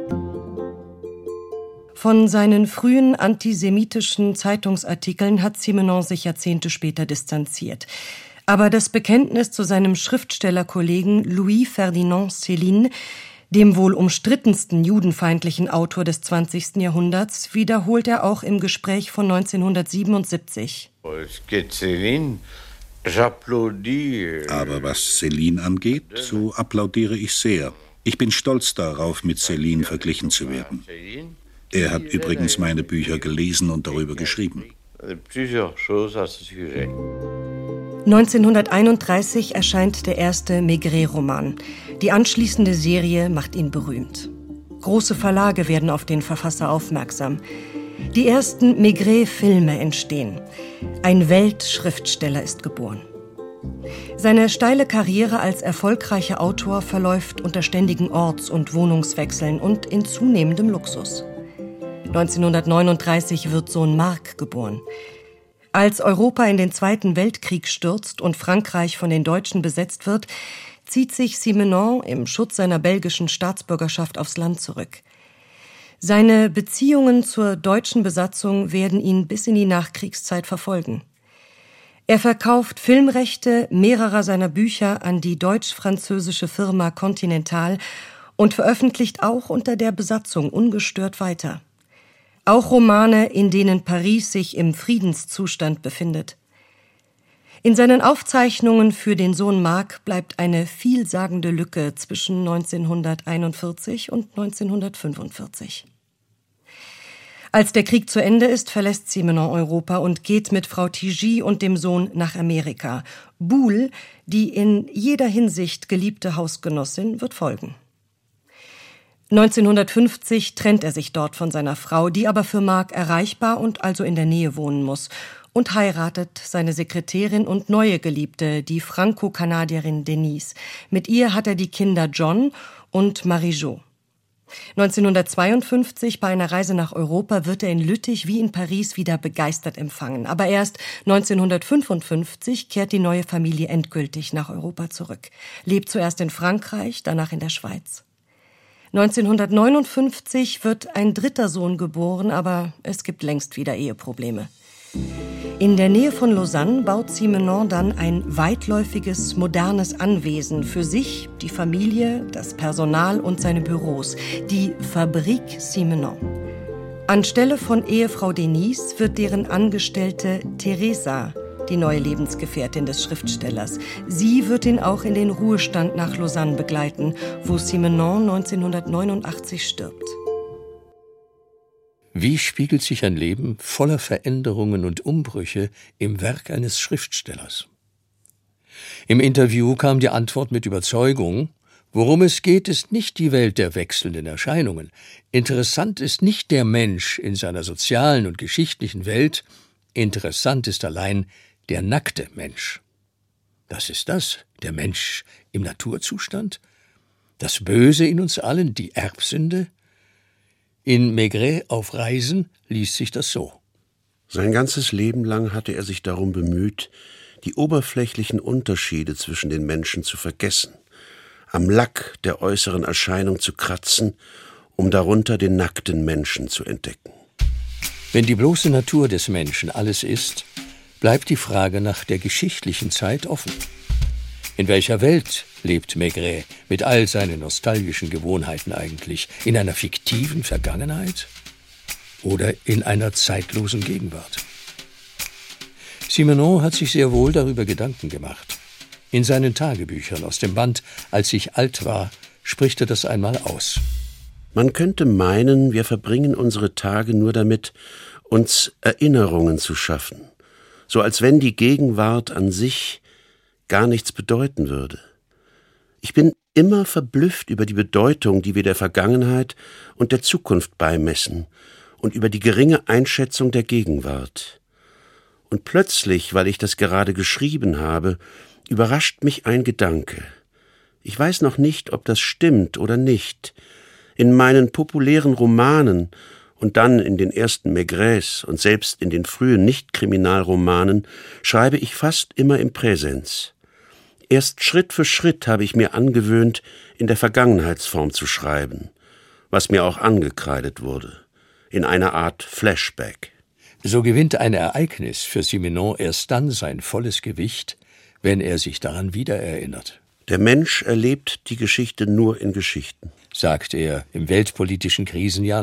Von seinen frühen antisemitischen Zeitungsartikeln hat Simenon sich Jahrzehnte später distanziert. Aber das Bekenntnis zu seinem Schriftstellerkollegen Louis Ferdinand Céline, dem wohl umstrittensten judenfeindlichen Autor des 20. Jahrhunderts, wiederholt er auch im Gespräch von 1977. Aber was Céline angeht, so applaudiere ich sehr. Ich bin stolz darauf, mit Céline verglichen zu werden. Er hat übrigens meine Bücher gelesen und darüber geschrieben. 1931 erscheint der erste Maigret-Roman. Die anschließende Serie macht ihn berühmt. Große Verlage werden auf den Verfasser aufmerksam. Die ersten Maigret-Filme entstehen. Ein Weltschriftsteller ist geboren. Seine steile Karriere als erfolgreicher Autor verläuft unter ständigen Orts- und Wohnungswechseln und in zunehmendem Luxus. 1939 wird Sohn Marc geboren. Als Europa in den Zweiten Weltkrieg stürzt und Frankreich von den Deutschen besetzt wird, zieht sich Simenon im Schutz seiner belgischen Staatsbürgerschaft aufs Land zurück. Seine Beziehungen zur deutschen Besatzung werden ihn bis in die Nachkriegszeit verfolgen. Er verkauft Filmrechte mehrerer seiner Bücher an die deutsch-französische Firma Continental und veröffentlicht auch unter der Besatzung ungestört weiter. Auch Romane, in denen Paris sich im Friedenszustand befindet. In seinen Aufzeichnungen für den Sohn Marc bleibt eine vielsagende Lücke zwischen 1941 und 1945. Als der Krieg zu Ende ist, verlässt Simenon Europa und geht mit Frau Thigy und dem Sohn nach Amerika. Boule, die in jeder Hinsicht geliebte Hausgenossin, wird folgen. 1950 trennt er sich dort von seiner Frau, die aber für Marc erreichbar und also in der Nähe wohnen muss, und heiratet seine Sekretärin und neue Geliebte, die Franco-Kanadierin Denise. Mit ihr hat er die Kinder John und Marie-Jo. 1952, bei einer Reise nach Europa, wird er in Lüttich wie in Paris wieder begeistert empfangen. Aber erst 1955 kehrt die neue Familie endgültig nach Europa zurück. Lebt zuerst in Frankreich, danach in der Schweiz. 1959 wird ein dritter Sohn geboren, aber es gibt längst wieder Eheprobleme. In der Nähe von Lausanne baut Simenon dann ein weitläufiges, modernes Anwesen für sich, die Familie, das Personal und seine Büros, die Fabrique Simenon. Anstelle von Ehefrau Denise wird deren Angestellte Teresa die neue Lebensgefährtin des Schriftstellers. Sie wird ihn auch in den Ruhestand nach Lausanne begleiten, wo Simenon 1989 stirbt. Wie spiegelt sich ein Leben voller Veränderungen und Umbrüche im Werk eines Schriftstellers? Im Interview kam die Antwort mit Überzeugung: Worum es geht, ist nicht die Welt der wechselnden Erscheinungen. Interessant ist nicht der Mensch in seiner sozialen und geschichtlichen Welt. Interessant ist allein der nackte Mensch. Was ist das? Der Mensch im Naturzustand? Das Böse in uns allen, die Erbsünde? In Maigret auf Reisen liest sich das so. Sein ganzes Leben lang hatte er sich darum bemüht, die oberflächlichen Unterschiede zwischen den Menschen zu vergessen, am Lack der äußeren Erscheinung zu kratzen, um darunter den nackten Menschen zu entdecken. Wenn die bloße Natur des Menschen alles ist, bleibt die Frage nach der geschichtlichen Zeit offen. In welcher Welt lebt Maigret mit all seinen nostalgischen Gewohnheiten eigentlich? In einer fiktiven Vergangenheit oder in einer zeitlosen Gegenwart? Simenon hat sich sehr wohl darüber Gedanken gemacht. In seinen Tagebüchern aus dem Band »Als ich alt war« spricht er das einmal aus. Man könnte meinen, wir verbringen unsere Tage nur damit, uns Erinnerungen zu schaffen, so als wenn die Gegenwart an sich gar nichts bedeuten würde. Ich bin immer verblüfft über die Bedeutung, die wir der Vergangenheit und der Zukunft beimessen und über die geringe Einschätzung der Gegenwart. Und plötzlich, weil ich das gerade geschrieben habe, überrascht mich ein Gedanke. Ich weiß noch nicht, ob das stimmt oder nicht. In meinen populären Romanen und dann in den ersten Maigrets und selbst in den frühen Nicht-Kriminalromanen schreibe ich fast immer im Präsens. Erst Schritt für Schritt habe ich mir angewöhnt, in der Vergangenheitsform zu schreiben, was mir auch angekreidet wurde, in einer Art Flashback. So gewinnt ein Ereignis für Simenon erst dann sein volles Gewicht, wenn er sich daran wiedererinnert. Der Mensch erlebt die Geschichte nur in Geschichten, sagt er im weltpolitischen Krisenjahr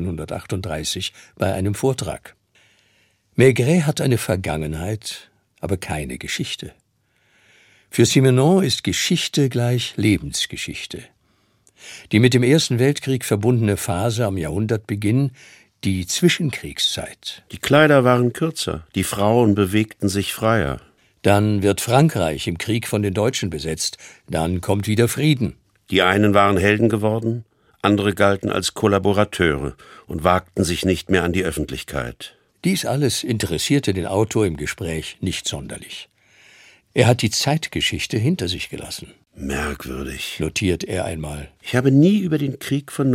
1938 bei einem Vortrag. Maigret hat eine Vergangenheit, aber keine Geschichte. Für Simenon ist Geschichte gleich Lebensgeschichte. Die mit dem Ersten Weltkrieg verbundene Phase am Jahrhundertbeginn, die Zwischenkriegszeit. Die Kleider waren kürzer, die Frauen bewegten sich freier. Dann wird Frankreich im Krieg von den Deutschen besetzt, dann kommt wieder Frieden. Die einen waren Helden geworden, andere galten als Kollaborateure und wagten sich nicht mehr an die Öffentlichkeit. Dies alles interessierte den Autor im Gespräch nicht sonderlich. Er hat die Zeitgeschichte hinter sich gelassen. Merkwürdig, notiert er einmal. Ich habe nie über den Krieg von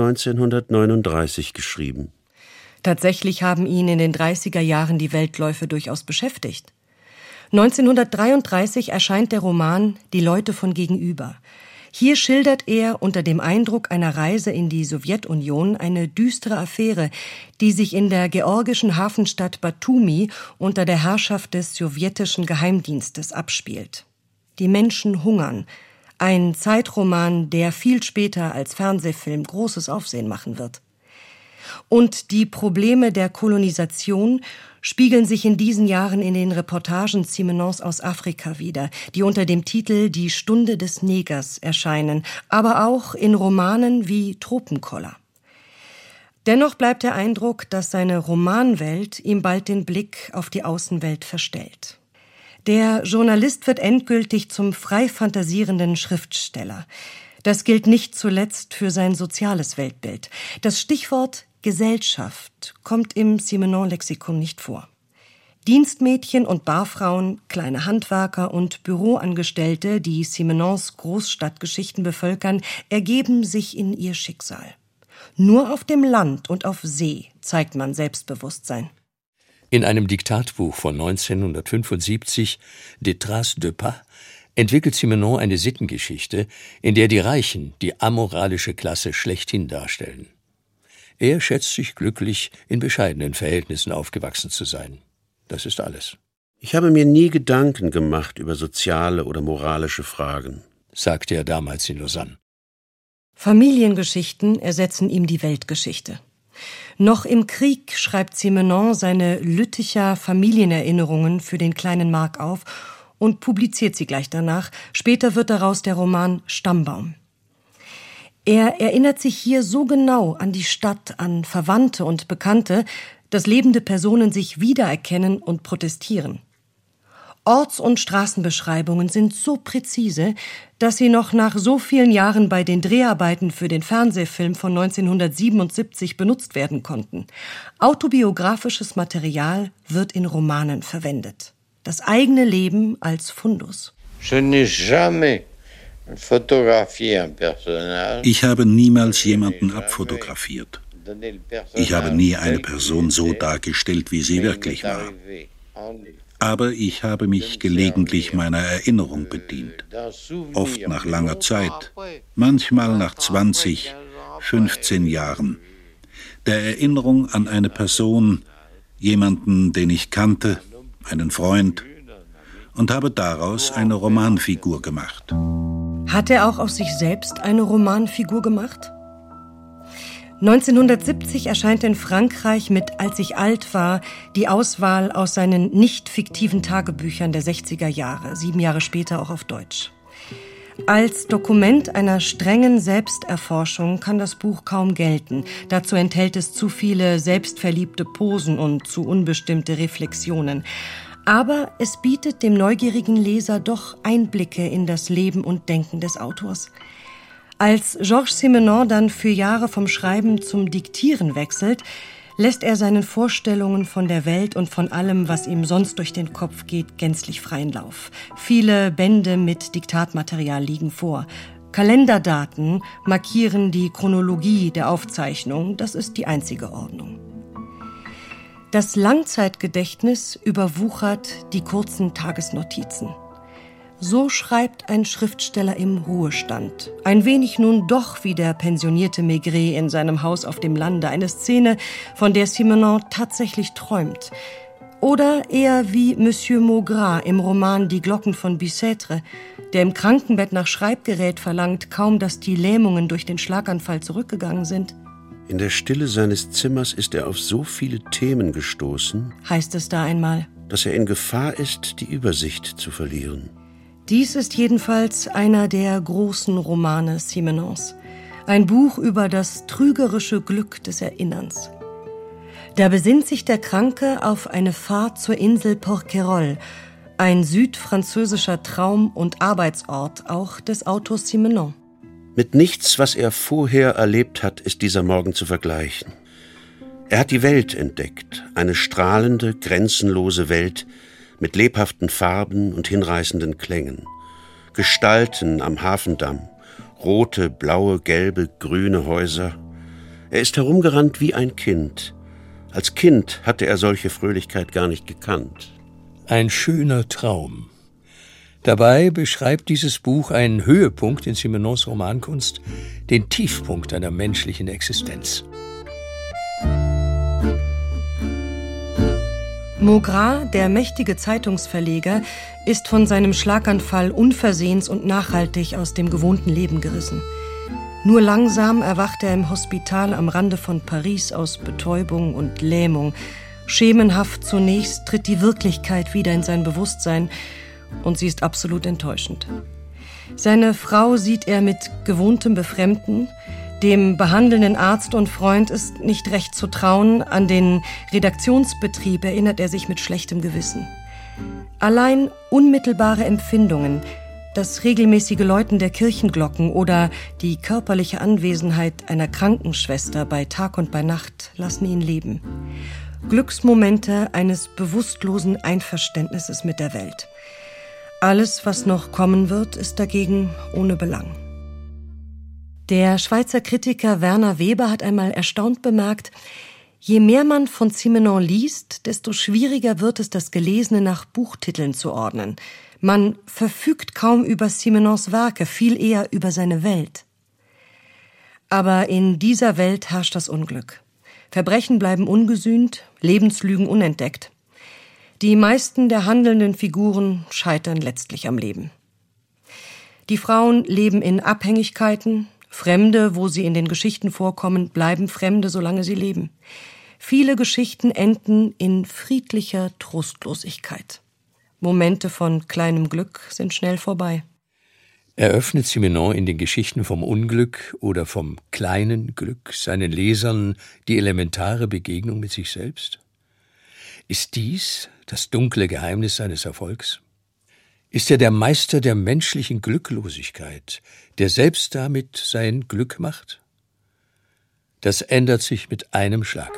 1939 geschrieben. Tatsächlich haben ihn in den 30er Jahren die Weltläufe durchaus beschäftigt. 1933 erscheint der Roman »Die Leute von gegenüber«. Hier schildert er unter dem Eindruck einer Reise in die Sowjetunion eine düstere Affäre, die sich in der georgischen Hafenstadt Batumi unter der Herrschaft des sowjetischen Geheimdienstes abspielt. Die Menschen hungern. Ein Zeitroman, der viel später als Fernsehfilm großes Aufsehen machen wird. Und die Probleme der Kolonisation spiegeln sich in diesen Jahren in den Reportagen Simenons aus Afrika wider, die unter dem Titel »Die Stunde des Negers« erscheinen, aber auch in Romanen wie »Tropenkoller«. Dennoch bleibt der Eindruck, dass seine Romanwelt ihm bald den Blick auf die Außenwelt verstellt. Der Journalist wird endgültig zum frei fantasierenden Schriftsteller. Das gilt nicht zuletzt für sein soziales Weltbild. Das Stichwort Gesellschaft kommt im Simenon-Lexikon nicht vor. Dienstmädchen und Barfrauen, kleine Handwerker und Büroangestellte, die Simenons Großstadtgeschichten bevölkern, ergeben sich in ihr Schicksal. Nur auf dem Land und auf See zeigt man Selbstbewusstsein. In einem Diktatbuch von 1975, Des Traces de Pas, entwickelt Simenon eine Sittengeschichte, in der die Reichen die amoralische Klasse schlechthin darstellen. Er schätzt sich glücklich, in bescheidenen Verhältnissen aufgewachsen zu sein. Das ist alles. Ich habe mir nie Gedanken gemacht über soziale oder moralische Fragen, sagte er damals in Lausanne. Familiengeschichten ersetzen ihm die Weltgeschichte. Noch im Krieg schreibt Simenon seine Lütticher Familienerinnerungen für den kleinen Mark auf und publiziert sie gleich danach. Später wird daraus der Roman Stammbaum. Er erinnert sich hier so genau an die Stadt, an Verwandte und Bekannte, dass lebende Personen sich wiedererkennen und protestieren. Orts- und Straßenbeschreibungen sind so präzise, dass sie noch nach so vielen Jahren bei den Dreharbeiten für den Fernsehfilm von 1977 benutzt werden konnten. Autobiografisches Material wird in Romanen verwendet. Das eigene Leben als Fundus. Ich habe niemals jemanden abfotografiert. Ich habe nie eine Person so dargestellt, wie sie wirklich war. Aber ich habe mich gelegentlich meiner Erinnerung bedient. Oft nach langer Zeit, manchmal nach 20, 15 Jahren. Der Erinnerung an eine Person, jemanden, den ich kannte, einen Freund, und habe daraus eine Romanfigur gemacht. Hat er auch aus sich selbst eine Romanfigur gemacht? 1970 erscheint in Frankreich mit »Als ich alt war« die Auswahl aus seinen nicht fiktiven Tagebüchern der 60er Jahre, 7 Jahre später auch auf Deutsch. Als Dokument einer strengen Selbsterforschung kann das Buch kaum gelten. Dazu enthält es zu viele selbstverliebte Posen und zu unbestimmte Reflexionen. Aber es bietet dem neugierigen Leser doch Einblicke in das Leben und Denken des Autors. Als Georges Simenon dann für Jahre vom Schreiben zum Diktieren wechselt, lässt er seinen Vorstellungen von der Welt und von allem, was ihm sonst durch den Kopf geht, gänzlich freien Lauf. Viele Bände mit Diktatmaterial liegen vor. Kalenderdaten markieren die Chronologie der Aufzeichnung, das ist die einzige Ordnung. Das Langzeitgedächtnis überwuchert die kurzen Tagesnotizen. So schreibt ein Schriftsteller im Ruhestand. Ein wenig nun doch wie der pensionierte Maigret in seinem Haus auf dem Lande. Eine Szene, von der Simenon tatsächlich träumt. Oder eher wie Monsieur Maugrat im Roman Die Glocken von Bicêtre, der im Krankenbett nach Schreibgerät verlangt, kaum dass die Lähmungen durch den Schlaganfall zurückgegangen sind. In der Stille seines Zimmers ist er auf so viele Themen gestoßen, heißt es da einmal, dass er in Gefahr ist, die Übersicht zu verlieren. Dies ist jedenfalls einer der großen Romane Simenons. Ein Buch über das trügerische Glück des Erinnerns. Da besinnt sich der Kranke auf eine Fahrt zur Insel Porquerolles, ein südfranzösischer Traum- und Arbeitsort auch des Autors Simenon. Mit nichts, was er vorher erlebt hat, ist dieser Morgen zu vergleichen. Er hat die Welt entdeckt, eine strahlende, grenzenlose Welt, mit lebhaften Farben und hinreißenden Klängen. Gestalten am Hafendamm, rote, blaue, gelbe, grüne Häuser. Er ist herumgerannt wie ein Kind. Als Kind hatte er solche Fröhlichkeit gar nicht gekannt. Ein schöner Traum. Dabei beschreibt dieses Buch einen Höhepunkt in Simenons Romankunst, den Tiefpunkt einer menschlichen Existenz. Maugrat, der mächtige Zeitungsverleger, ist von seinem Schlaganfall unversehens und nachhaltig aus dem gewohnten Leben gerissen. Nur langsam erwacht er im Hospital am Rande von Paris aus Betäubung und Lähmung. Schemenhaft zunächst tritt die Wirklichkeit wieder in sein Bewusstsein und sie ist absolut enttäuschend. Seine Frau sieht er mit gewohntem Befremden. Dem behandelnden Arzt und Freund ist nicht recht zu trauen. An den Redaktionsbetrieb erinnert er sich mit schlechtem Gewissen. Allein unmittelbare Empfindungen, das regelmäßige Läuten der Kirchenglocken oder die körperliche Anwesenheit einer Krankenschwester bei Tag und bei Nacht lassen ihn leben. Glücksmomente eines bewusstlosen Einverständnisses mit der Welt. Alles, was noch kommen wird, ist dagegen ohne Belang. Der Schweizer Kritiker Werner Weber hat einmal erstaunt bemerkt, je mehr man von Simenon liest, desto schwieriger wird es, das Gelesene nach Buchtiteln zu ordnen. Man verfügt kaum über Simenons Werke, viel eher über seine Welt. Aber in dieser Welt herrscht das Unglück. Verbrechen bleiben ungesühnt, Lebenslügen unentdeckt. Die meisten der handelnden Figuren scheitern letztlich am Leben. Die Frauen leben in Abhängigkeiten. Fremde, wo sie in den Geschichten vorkommen, bleiben Fremde, solange sie leben. Viele Geschichten enden in friedlicher Trostlosigkeit. Momente von kleinem Glück sind schnell vorbei. Eröffnet Simenon in den Geschichten vom Unglück oder vom kleinen Glück seinen Lesern die elementare Begegnung mit sich selbst? Ist dies das dunkle Geheimnis seines Erfolgs? Ist er der Meister der menschlichen Glücklosigkeit, der selbst damit sein Glück macht? Das ändert sich mit einem Schlag.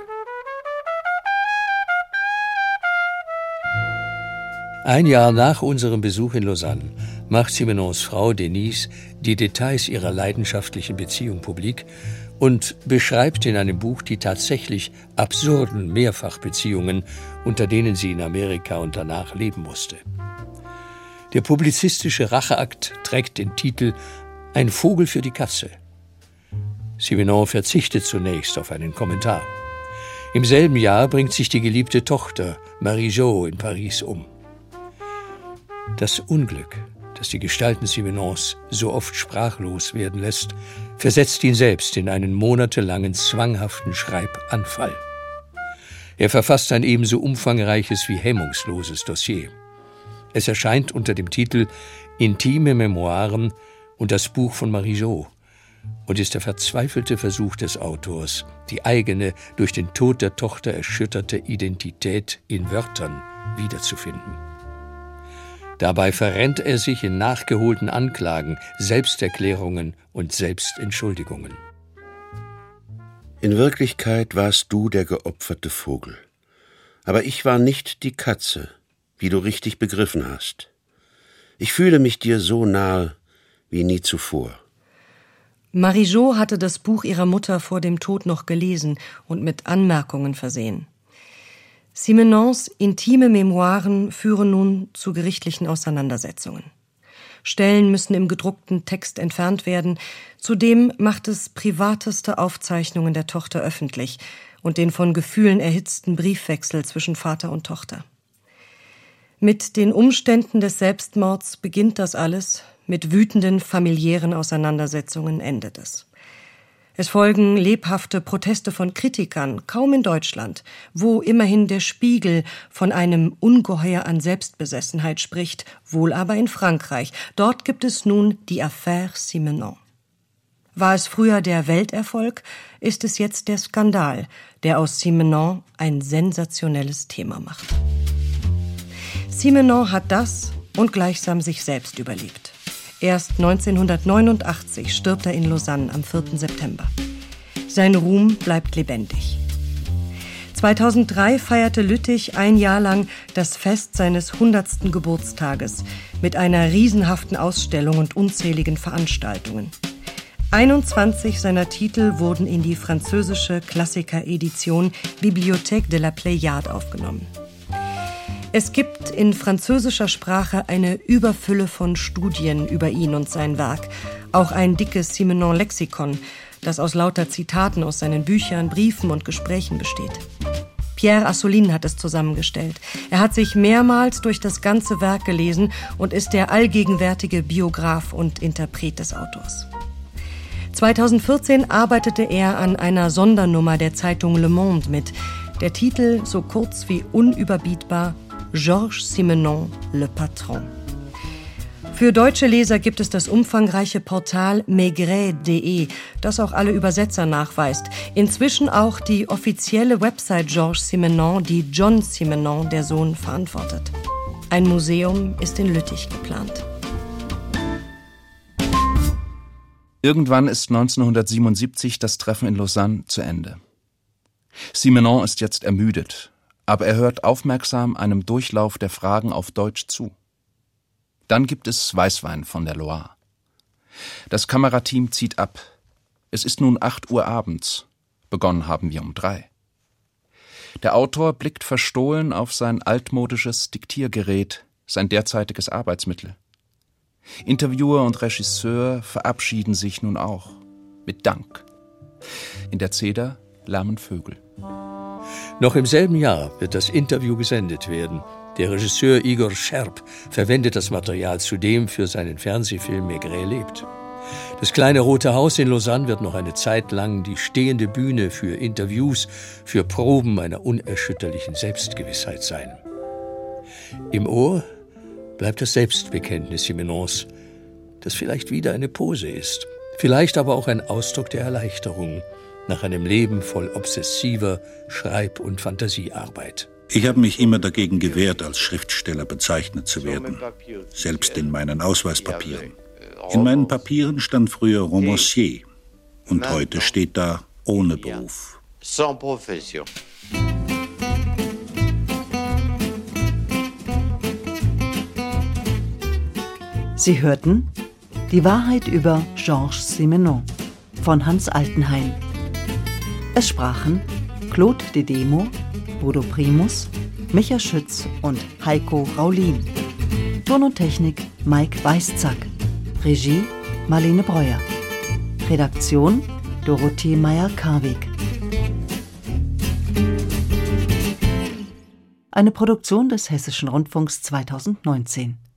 Ein Jahr nach unserem Besuch in Lausanne macht Simenons Frau Denise die Details ihrer leidenschaftlichen Beziehung publik und beschreibt in einem Buch die tatsächlich absurden Mehrfachbeziehungen, unter denen sie in Amerika und danach leben musste. Der publizistische Racheakt trägt den Titel »Ein Vogel für die Katze«. Simenon verzichtet zunächst auf einen Kommentar. Im selben Jahr bringt sich die geliebte Tochter Marie-Jo in Paris um. Das Unglück, das die Gestalten Simenons so oft sprachlos werden lässt, versetzt ihn selbst in einen monatelangen zwanghaften Schreibanfall. Er verfasst ein ebenso umfangreiches wie hemmungsloses Dossier. Es erscheint unter dem Titel »Intime Memoiren und das Buch von Marie-Jo« und ist der verzweifelte Versuch des Autors, die eigene, durch den Tod der Tochter erschütterte Identität in Wörtern wiederzufinden. Dabei verrennt er sich in nachgeholten Anklagen, Selbsterklärungen und Selbstentschuldigungen. In Wirklichkeit warst du der geopferte Vogel. Aber ich war nicht die Katze, wie du richtig begriffen hast. Ich fühle mich dir so nahe wie nie zuvor. Marie-Jo hatte das Buch ihrer Mutter vor dem Tod noch gelesen und mit Anmerkungen versehen. Simenons intime Memoiren führen nun zu gerichtlichen Auseinandersetzungen. Stellen müssen im gedruckten Text entfernt werden. Zudem macht es privateste Aufzeichnungen der Tochter öffentlich und den von Gefühlen erhitzten Briefwechsel zwischen Vater und Tochter. Mit den Umständen des Selbstmords beginnt das alles, mit wütenden familiären Auseinandersetzungen endet es. Es folgen lebhafte Proteste von Kritikern, kaum in Deutschland, wo immerhin der Spiegel von einem Ungeheuer an Selbstbesessenheit spricht, wohl aber in Frankreich. Dort gibt es nun die Affaire Simenon. War es früher der Welterfolg, ist es jetzt der Skandal, der aus Simenon ein sensationelles Thema macht. Simenon hat das und gleichsam sich selbst überlebt. Erst 1989 stirbt er in Lausanne am 4. September. Sein Ruhm bleibt lebendig. 2003 feierte Lüttich ein Jahr lang das Fest seines 100. Geburtstages mit einer riesenhaften Ausstellung und unzähligen Veranstaltungen. 21 seiner Titel wurden in die französische Klassikeredition Bibliothèque de la Pléiade aufgenommen. Es gibt in französischer Sprache eine Überfülle von Studien über ihn und sein Werk. Auch ein dickes Simenon-Lexikon, das aus lauter Zitaten aus seinen Büchern, Briefen und Gesprächen besteht. Pierre Assolin hat es zusammengestellt. Er hat sich mehrmals durch das ganze Werk gelesen und ist der allgegenwärtige Biograf und Interpret des Autors. 2014 arbeitete er an einer Sondernummer der Zeitung Le Monde mit. Der Titel so kurz wie unüberbietbar: Georges Simenon, le Patron. Für deutsche Leser gibt es das umfangreiche Portal maigret.de, das auch alle Übersetzer nachweist. Inzwischen auch die offizielle Website Georges Simenon, die John Simenon, der Sohn, verantwortet. Ein Museum ist in Lüttich geplant. Irgendwann ist 1977 das Treffen in Lausanne zu Ende. Simenon ist jetzt ermüdet, aber er hört aufmerksam einem Durchlauf der Fragen auf Deutsch zu. Dann gibt es Weißwein von der Loire. Das Kamerateam zieht ab. Es ist nun 8 Uhr abends. Begonnen haben wir um 3. Der Autor blickt verstohlen auf sein altmodisches Diktiergerät, sein derzeitiges Arbeitsmittel. Interviewer und Regisseur verabschieden sich nun auch. Mit Dank. In der Zeder lärmen Vögel. Noch im selben Jahr wird das Interview gesendet werden. Der Regisseur Igor Scherp verwendet das Material zudem für seinen Fernsehfilm Maigret lebt. Das kleine Rote Haus in Lausanne wird noch eine Zeit lang die stehende Bühne für Interviews, für Proben einer unerschütterlichen Selbstgewissheit sein. Im Ohr bleibt das Selbstbekenntnis Simenons, das vielleicht wieder eine Pose ist, vielleicht aber auch ein Ausdruck der Erleichterung nach einem Leben voll obsessiver Schreib- und Fantasiearbeit. Ich habe mich immer dagegen gewehrt, als Schriftsteller bezeichnet zu werden, selbst in meinen Ausweispapieren. In meinen Papieren stand früher Romancier und heute steht da ohne Beruf. Sans profession. Sie hörten Die Wahrheit über Georges Simenon von Hans Altenheim. Es sprachen Claude Dedemo, Bodo Primus, Micha Schütz und Heiko Raulin. Ton und Technik Mike Weißzack. Regie Marlene Breuer. Redaktion Dorothee Meyer-Karweg. Eine Produktion des Hessischen Rundfunks 2019.